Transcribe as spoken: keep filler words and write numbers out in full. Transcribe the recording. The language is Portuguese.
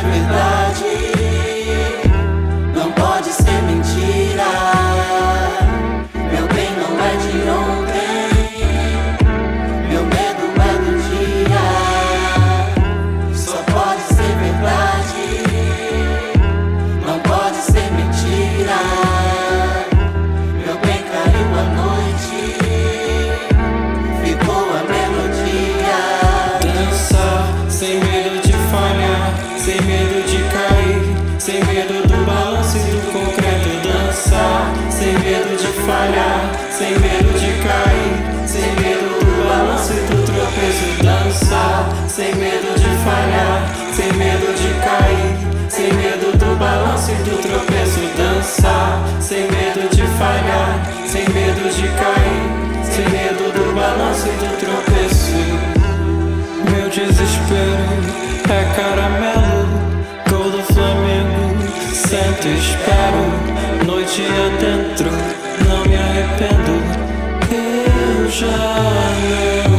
verdade, não pode ser mentira. Meu bem não é de ontem, meu medo é do dia. Só pode ser verdade, não pode ser mentira. Meu bem caiu à noite, ficou a melodia. Dançar sem medo de falhar, sem medo de cair, sem medo do balanço e do concreto. Dançar sem medo de falhar, sem medo de cair, sem medo do balanço e do tropeço. Dançar sem medo de falhar, sem medo de cair, sem medo do balanço e do tropeço. Dançar sem medo de falhar, sem medo de cair, sem medo do balanço e do tropeço. Meu desespero é caramelo, gol do Flamengo, sento e espero. Noite adentro, não me arrependo, eu já não